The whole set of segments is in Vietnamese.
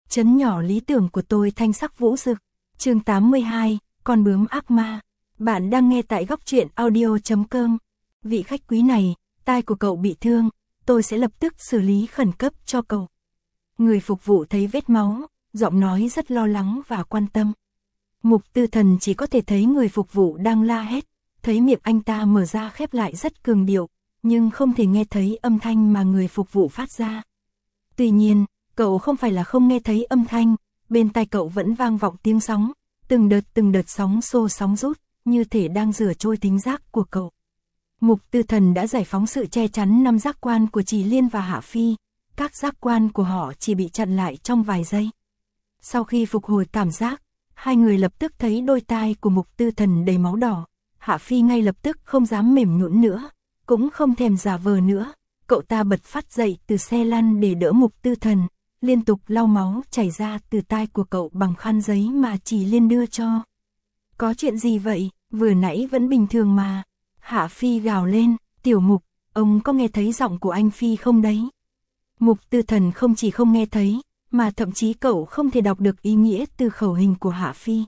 Trấn nhỏ lý tưởng của tôi thanh sắc vũ rực. Chương 82, con bướm ác ma. Bạn đang nghe tại góc truyện audio.com. Vị khách quý này, tai của cậu bị thương, tôi sẽ lập tức xử lý khẩn cấp cho cậu. Người phục vụ thấy vết máu, giọng nói rất lo lắng và quan tâm. Mục Tư Thần chỉ có thể thấy người phục vụ đang la hét, thấy miệng anh ta mở ra khép lại rất cường điệu, nhưng không thể nghe thấy âm thanh mà người phục vụ phát ra. Tuy nhiên, cậu không phải là không nghe thấy âm thanh, bên tai cậu vẫn vang vọng tiếng sóng, từng đợt sóng xô sóng rút, như thể đang rửa trôi thính giác của cậu. Mục Tư Thần đã giải phóng sự che chắn 5 giác quan của Trì Liên và Hạ Phi, các giác quan của họ chỉ bị chặn lại trong vài giây. Sau khi phục hồi cảm giác, hai người lập tức thấy đôi tai của Mục Tư Thần đầy máu đỏ. Hạ Phi ngay lập tức không dám mềm nhũn nữa, cũng không thèm giả vờ nữa. Cậu ta bật phát dậy từ xe lăn để đỡ Mục Tư Thần, liên tục lau máu chảy ra từ tai của cậu bằng khăn giấy mà Trì Liên đưa cho. Có chuyện gì vậy, vừa nãy vẫn bình thường mà. Hạ Phi gào lên, Tiểu Mục, ông có nghe thấy giọng của anh Phi không đấy? Mục Tư Thần không chỉ không nghe thấy, mà thậm chí cậu không thể đọc được ý nghĩa từ khẩu hình của Hạ Phi.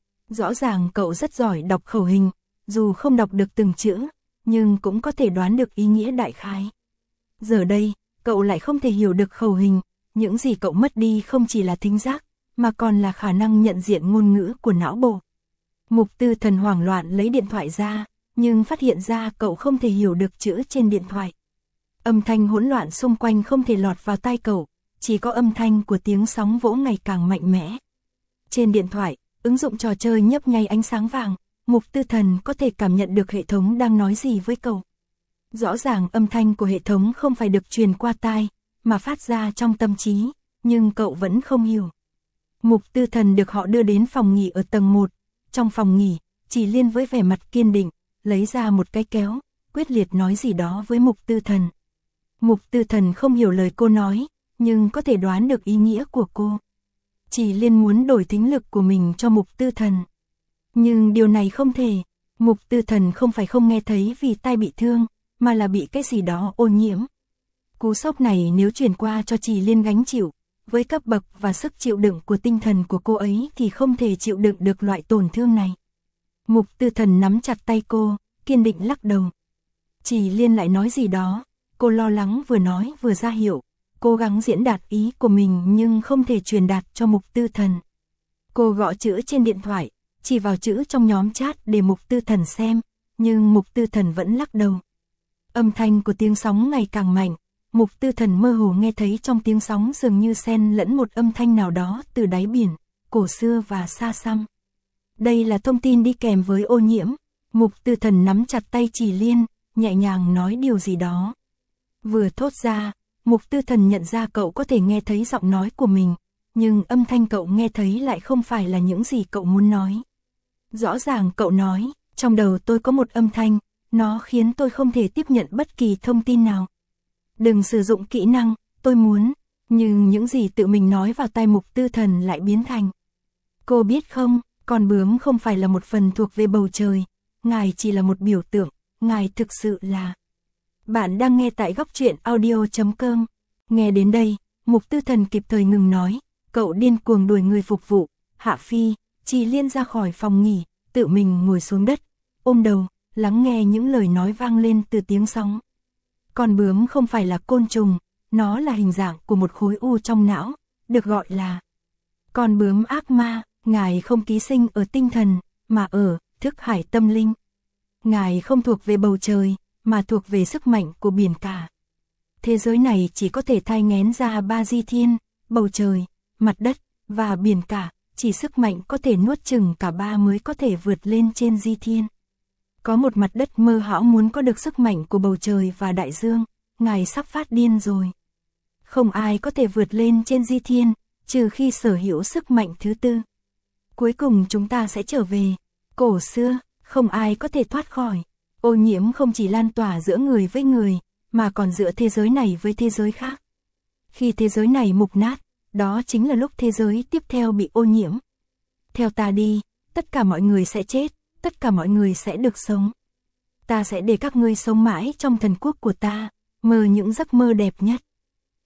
Rõ ràng cậu rất giỏi đọc khẩu hình, dù không đọc được từng chữ, nhưng cũng có thể đoán được ý nghĩa đại khái. Giờ đây, cậu lại không thể hiểu được khẩu hình, những gì cậu mất đi không chỉ là thính giác, mà còn là khả năng nhận diện ngôn ngữ của não bộ. Mục Tư Thần hoảng loạn lấy điện thoại ra, nhưng phát hiện ra cậu không thể hiểu được chữ trên điện thoại. Âm thanh hỗn loạn xung quanh không thể lọt vào tai cậu, chỉ có âm thanh của tiếng sóng vỗ ngày càng mạnh mẽ. Trên điện thoại, ứng dụng trò chơi nhấp nháy ánh sáng vàng, Mục Tư Thần có thể cảm nhận được hệ thống đang nói gì với cậu. Rõ ràng âm thanh của hệ thống không phải được truyền qua tai, mà phát ra trong tâm trí, nhưng cậu vẫn không hiểu. Mục Tư Thần được họ đưa đến phòng nghỉ ở tầng 1. Trong phòng nghỉ, Trì Liên với vẻ mặt kiên định, lấy ra một cái kéo, quyết liệt nói gì đó với Mục Tư Thần. Mục Tư Thần không hiểu lời cô nói, nhưng có thể đoán được ý nghĩa của cô. Trì Liên muốn đổi thính lực của mình cho Mục Tư Thần. Nhưng điều này không thể. Mục Tư Thần không phải không nghe thấy vì tai bị thương, mà là bị cái gì đó ô nhiễm. Cú sốc này nếu chuyển qua cho Trì Liên gánh chịu, với cấp bậc và sức chịu đựng của tinh thần của cô ấy thì không thể chịu đựng được loại tổn thương này. Mục Tư Thần nắm chặt tay cô, kiên định lắc đầu. Trì Liên lại nói gì đó, cô lo lắng vừa nói vừa ra hiệu, cố gắng diễn đạt ý của mình nhưng không thể truyền đạt cho Mục Tư Thần. Cô gõ chữ trên điện thoại, chỉ vào chữ trong nhóm chat để Mục Tư Thần xem, nhưng Mục Tư Thần vẫn lắc đầu. Âm thanh của tiếng sóng ngày càng mạnh, Mục Tư Thần mơ hồ nghe thấy trong tiếng sóng dường như xen lẫn một âm thanh nào đó từ đáy biển, cổ xưa và xa xăm. Đây là thông tin đi kèm với ô nhiễm. Mục Tư Thần nắm chặt tay Trì Liên, nhẹ nhàng nói điều gì đó. Vừa thốt ra, Mục Tư Thần nhận ra cậu có thể nghe thấy giọng nói của mình, nhưng âm thanh cậu nghe thấy lại không phải là những gì cậu muốn nói. Rõ ràng cậu nói, trong đầu tôi có một âm thanh, nó khiến tôi không thể tiếp nhận bất kỳ thông tin nào. Đừng sử dụng kỹ năng, tôi muốn, nhưng những gì tự mình nói vào tai Mục Tư Thần lại biến thành. Cô biết không, con bướm không phải là một phần thuộc về bầu trời, ngài chỉ là một biểu tượng, ngài thực sự là... Bạn đang nghe tại góc truyện audio.com. Nghe đến đây, Mục Tư Thần kịp thời ngừng nói, cậu điên cuồng đuổi người phục vụ, Hạ Phi, Trì Liên ra khỏi phòng nghỉ, tự mình ngồi xuống đất, ôm đầu, lắng nghe những lời nói vang lên từ tiếng sóng. Con bướm không phải là côn trùng, nó là hình dạng của một khối u trong não, được gọi là con bướm ác ma. Ngài không ký sinh ở tinh thần, mà ở thức hải tâm linh. Ngài không thuộc về bầu trời, mà thuộc về sức mạnh của biển cả. Thế giới này chỉ có thể thai nghén ra 3 di thiên, bầu trời, mặt đất và biển cả, chỉ sức mạnh có thể nuốt chửng cả 3 mới có thể vượt lên trên di thiên. Có một mặt đất mơ hão muốn có được sức mạnh của bầu trời và đại dương, ngài sắp phát điên rồi. Không ai có thể vượt lên trên di thiên, trừ khi sở hữu sức mạnh thứ tư. Cuối cùng chúng ta sẽ trở về cổ xưa, không ai có thể thoát khỏi. Ô nhiễm không chỉ lan tỏa giữa người với người, mà còn giữa thế giới này với thế giới khác. Khi thế giới này mục nát, đó chính là lúc thế giới tiếp theo bị ô nhiễm. Theo ta đi, tất cả mọi người sẽ chết, tất cả mọi người sẽ được sống. Ta sẽ để các ngươi sống mãi trong thần quốc của ta, mơ những giấc mơ đẹp nhất.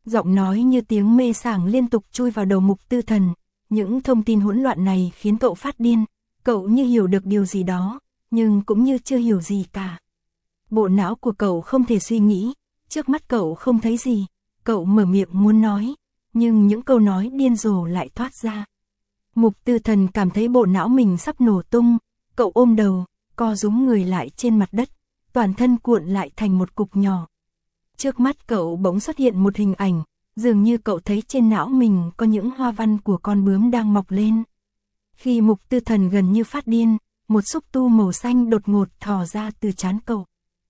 Giọng nói như tiếng mê sảng liên tục chui vào đầu Mục Tư Thần. Những thông tin hỗn loạn này khiến cậu phát điên. Cậu như hiểu được điều gì đó, nhưng cũng như chưa hiểu gì cả. Bộ não của cậu không thể suy nghĩ, trước mắt cậu không thấy gì. Cậu mở miệng muốn nói, nhưng những câu nói điên rồ lại thoát ra. Mục Tư Thần cảm thấy bộ não mình sắp nổ tung. Cậu ôm đầu, co rúm người lại trên mặt đất, toàn thân cuộn lại thành một cục nhỏ. Trước mắt cậu bỗng xuất hiện một hình ảnh, dường như cậu thấy trên não mình có những hoa văn của con bướm đang mọc lên. Khi Mục Tư Thần gần như phát điên, một xúc tu màu xanh đột ngột thò ra từ trán cậu.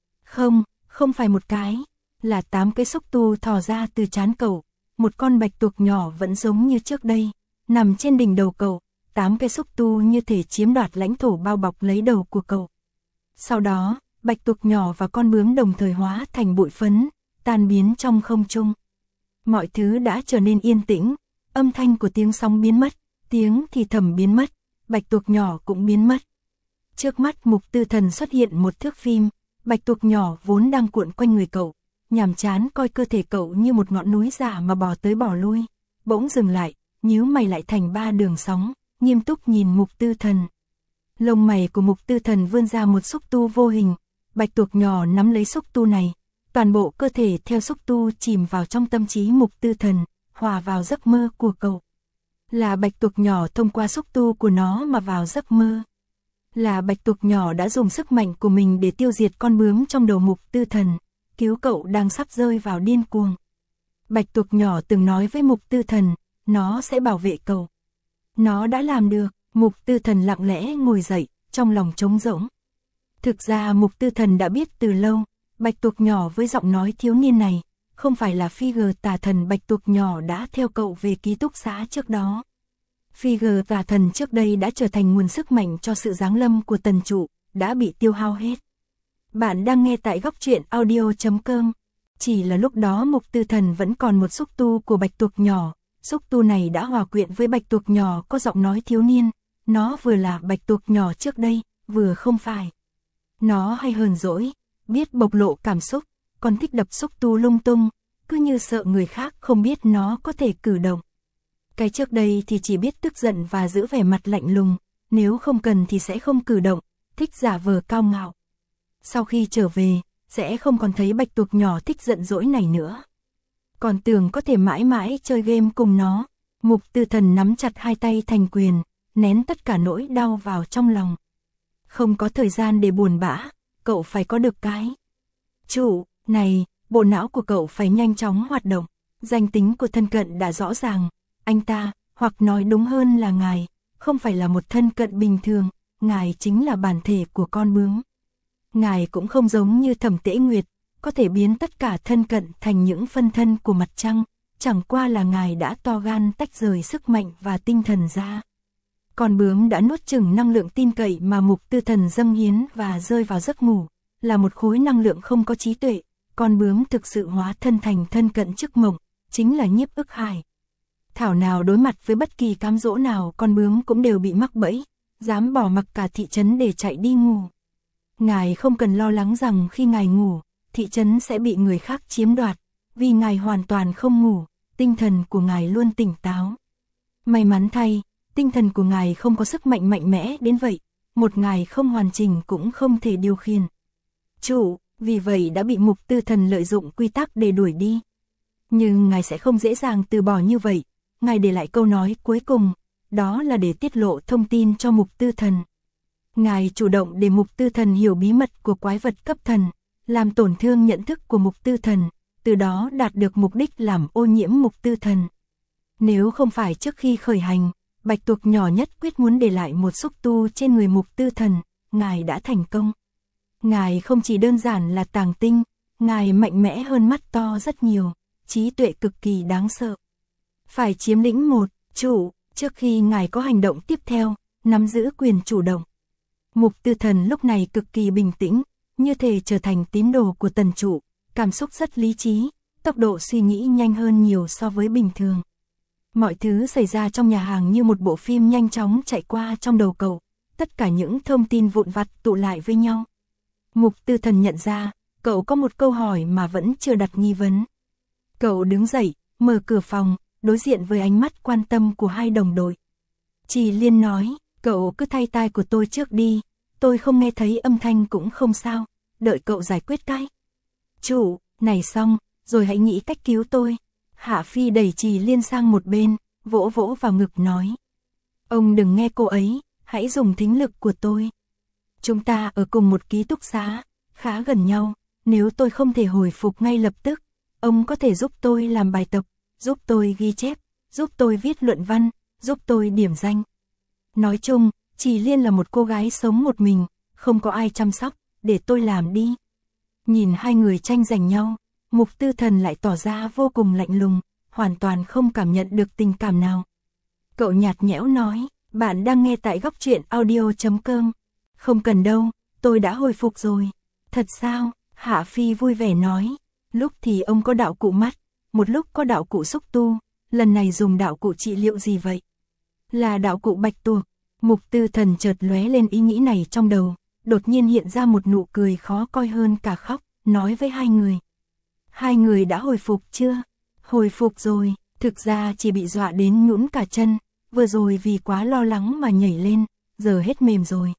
Không phải một cái, là 8 cái xúc tu thò ra từ trán cậu. Một con bạch tuộc nhỏ vẫn giống như trước đây, nằm trên đỉnh đầu cậu. 8 cái xúc tu như thể chiếm đoạt lãnh thổ bao bọc lấy đầu của cậu. Sau đó, bạch tuộc nhỏ và con bướm đồng thời hóa thành bụi phấn, tan biến trong không trung. Mọi thứ đã trở nên yên tĩnh, âm thanh của tiếng sóng biến mất, tiếng thì thầm biến mất, bạch tuộc nhỏ cũng biến mất. Trước mắt Mục Tư Thần xuất hiện một thước phim, bạch tuộc nhỏ vốn đang cuộn quanh người cậu, nhàm chán coi cơ thể cậu như một ngọn núi giả mà bò tới bò lui, bỗng dừng lại, nhíu mày lại thành 3 đường sóng, nghiêm túc nhìn Mục Tư Thần. Lông mày của Mục Tư Thần vươn ra một xúc tu vô hình, bạch tuộc nhỏ nắm lấy xúc tu này, toàn bộ cơ thể theo xúc tu chìm vào trong tâm trí Mục Tư Thần, hòa vào giấc mơ của cậu. Là bạch tuộc nhỏ thông qua xúc tu của nó mà vào giấc mơ. Là bạch tuộc nhỏ đã dùng sức mạnh của mình để tiêu diệt con bướm trong đầu Mục Tư Thần, cứu cậu đang sắp rơi vào điên cuồng. Bạch tuộc nhỏ từng nói với Mục Tư Thần, nó sẽ bảo vệ cậu. Nó đã làm được. Mục Tư Thần lặng lẽ ngồi dậy, trong lòng trống rỗng. Thực ra Mục Tư Thần đã biết từ lâu, bạch tuộc nhỏ với giọng nói thiếu niên này, không phải là Figure tà thần bạch tuộc nhỏ đã theo cậu về ký túc xá trước đó. Figure tà thần trước đây đã trở thành nguồn sức mạnh cho sự giáng lâm của tần trụ, đã bị tiêu hao hết. Bạn đang nghe tại góc truyện audio.com. Chỉ là lúc đó Mục Tư Thần vẫn còn một xúc tu của bạch tuộc nhỏ. Xúc tu này đã hòa quyện với bạch tuộc nhỏ có giọng nói thiếu niên. Nó vừa là bạch tuộc nhỏ trước đây, vừa không phải. Nó hay hờn dỗi, biết bộc lộ cảm xúc, còn thích đập xúc tu lung tung, cứ như sợ người khác không biết nó có thể cử động. Cái trước đây thì chỉ biết tức giận và giữ vẻ mặt lạnh lùng, nếu không cần thì sẽ không cử động, thích giả vờ cao ngạo. Sau khi trở về, sẽ không còn thấy bạch tuộc nhỏ thích giận dỗi này nữa. Còn tưởng có thể mãi mãi chơi game cùng nó. Mục Tư Thần nắm chặt hai tay thành quyền, nén tất cả nỗi đau vào trong lòng. Không có thời gian để buồn bã, cậu phải có được cái chủ này, bộ não của cậu phải nhanh chóng hoạt động. Danh tính của thân cận đã rõ ràng, anh ta, hoặc nói đúng hơn là ngài, không phải là một thân cận bình thường, ngài chính là bản thể của con bướm. Ngài cũng không giống như Thẩm Tễ Nguyệt, có thể biến tất cả thân cận thành những phân thân của mặt trăng, chẳng qua là ngài đã to gan tách rời sức mạnh và tinh thần ra. Con bướm đã nuốt chửng năng lượng tin cậy mà Mục Tư Thần dâng hiến và rơi vào giấc ngủ, là một khối năng lượng không có trí tuệ. Con bướm thực sự hóa thân thành thân cận trước mộng, chính là Nhiếp Ức Hải. Thảo nào đối mặt với bất kỳ cám dỗ nào con bướm cũng đều bị mắc bẫy, dám bỏ mặc cả thị trấn để chạy đi ngủ. Ngài không cần lo lắng rằng khi ngài ngủ, thị trấn sẽ bị người khác chiếm đoạt, vì ngài hoàn toàn không ngủ, tinh thần của ngài luôn tỉnh táo. May mắn thay, tinh thần của ngài không có sức mạnh mạnh mẽ đến vậy, một ngài không hoàn chỉnh cũng không thể điều khiển. Chủ, vì vậy đã bị Mục Tư Thần lợi dụng quy tắc để đuổi đi. Nhưng ngài sẽ không dễ dàng từ bỏ như vậy, ngài để lại câu nói cuối cùng, đó là để tiết lộ thông tin cho Mục Tư Thần. Ngài chủ động để Mục Tư Thần hiểu bí mật của quái vật cấp thần, làm tổn thương nhận thức của Mục Tư Thần, từ đó đạt được mục đích làm ô nhiễm Mục Tư Thần. Nếu không phải trước khi khởi hành, bạch tuộc nhỏ nhất quyết muốn để lại một xúc tu trên người Mục Tư Thần, ngài đã thành công. Ngài không chỉ đơn giản là tàng tinh, ngài mạnh mẽ hơn mắt to rất nhiều, trí tuệ cực kỳ đáng sợ. Phải chiếm lĩnh một chủ, trước khi ngài có hành động tiếp theo, nắm giữ quyền chủ động. Mục Tư Thần lúc này cực kỳ bình tĩnh, như thể trở thành tín đồ của tần chủ, cảm xúc rất lý trí, tốc độ suy nghĩ nhanh hơn nhiều so với bình thường. Mọi thứ xảy ra trong nhà hàng như một bộ phim nhanh chóng chạy qua trong đầu cậu, tất cả những thông tin vụn vặt tụ lại với nhau. Mục Tư Thần nhận ra, cậu có một câu hỏi mà vẫn chưa đặt nghi vấn. Cậu đứng dậy, mở cửa phòng, đối diện với ánh mắt quan tâm của hai đồng đội. Trì Liên nói, cậu cứ thay tai của tôi trước đi, tôi không nghe thấy âm thanh cũng không sao, đợi cậu giải quyết cái. Chủ, này xong, rồi hãy nghĩ cách cứu tôi. Hạ Phi đẩy Trì Liên sang một bên, vỗ vỗ vào ngực nói. Ông đừng nghe cô ấy, hãy dùng thính lực của tôi. Chúng ta ở cùng một ký túc xá, khá gần nhau, nếu tôi không thể hồi phục ngay lập tức, ông có thể giúp tôi làm bài tập, giúp tôi ghi chép, giúp tôi viết luận văn, giúp tôi điểm danh. Nói chung, Trì Liên là một cô gái sống một mình, không có ai chăm sóc, để tôi làm đi. Nhìn hai người tranh giành nhau, Mục Tư Thần lại tỏ ra vô cùng lạnh lùng, hoàn toàn không cảm nhận được tình cảm nào. Cậu nhạt nhẽo nói, bạn đang nghe tại Góc Truyện Audio.com. Không cần đâu, tôi đã hồi phục rồi. Thật sao? Hạ Phi vui vẻ nói. Lúc thì ông có đạo cụ mắt, một lúc có đạo cụ xúc tu, lần này dùng đạo cụ trị liệu gì vậy? Là đạo cụ bạch tuộc. Mục Tư Thần chợt lóe lên ý nghĩ này trong đầu, đột nhiên hiện ra một nụ cười khó coi hơn cả khóc, nói với hai người. Hai người đã hồi phục chưa? Hồi phục rồi, thực ra chỉ bị dọa đến nhũn cả chân, vừa rồi vì quá lo lắng mà nhảy lên, giờ hết mềm rồi.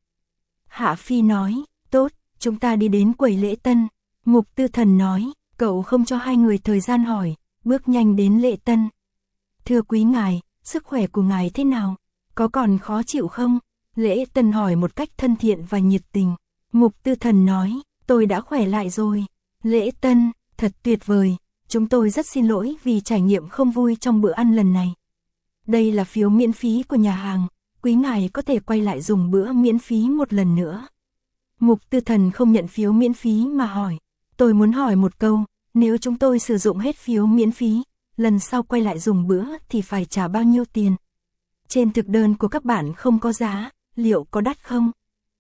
Hạ Phi nói, tốt, chúng ta đi đến quầy lễ tân. Mục Tư Thần nói, cậu không cho hai người thời gian hỏi, bước nhanh đến lễ tân. Thưa quý ngài, sức khỏe của ngài thế nào? Có còn khó chịu không? Lễ tân hỏi một cách thân thiện và nhiệt tình. Mục Tư Thần nói, tôi đã khỏe lại rồi. Lễ tân, thật tuyệt vời, chúng tôi rất xin lỗi vì trải nghiệm không vui trong bữa ăn lần này. Đây là phiếu miễn phí của nhà hàng, quý ngài có thể quay lại dùng bữa miễn phí một lần nữa. Mục Tư Thần không nhận phiếu miễn phí mà hỏi, tôi muốn hỏi một câu, nếu chúng tôi sử dụng hết phiếu miễn phí, lần sau quay lại dùng bữa thì phải trả bao nhiêu tiền? Trên thực đơn của các bạn không có giá, liệu có đắt không?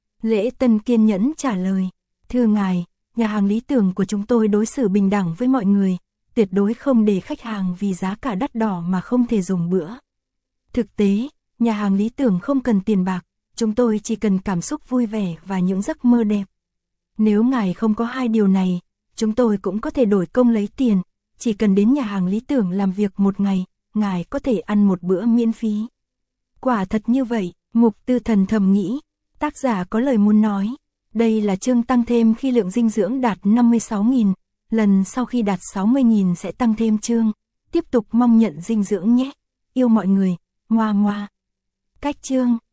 Lễ tân kiên nhẫn trả lời, thưa ngài, nhà hàng lý tưởng của chúng tôi đối xử bình đẳng với mọi người, tuyệt đối không để khách hàng vì giá cả đắt đỏ mà không thể dùng bữa. Thực tế, nhà hàng lý tưởng không cần tiền bạc, chúng tôi chỉ cần cảm xúc vui vẻ và những giấc mơ đẹp. Nếu ngài không có hai điều này, chúng tôi cũng có thể đổi công lấy tiền, chỉ cần đến nhà hàng lý tưởng làm việc một ngày, ngài có thể ăn một bữa miễn phí. Quả thật như vậy, Mục Tư Thần thầm nghĩ, tác giả có lời muốn nói. Đây là chương tăng thêm khi lượng dinh dưỡng đạt 56.000, lần sau khi đạt 60.000 sẽ tăng thêm chương. Tiếp tục mong nhận dinh dưỡng nhé. Yêu mọi người, ngoa ngoa. Cách chương.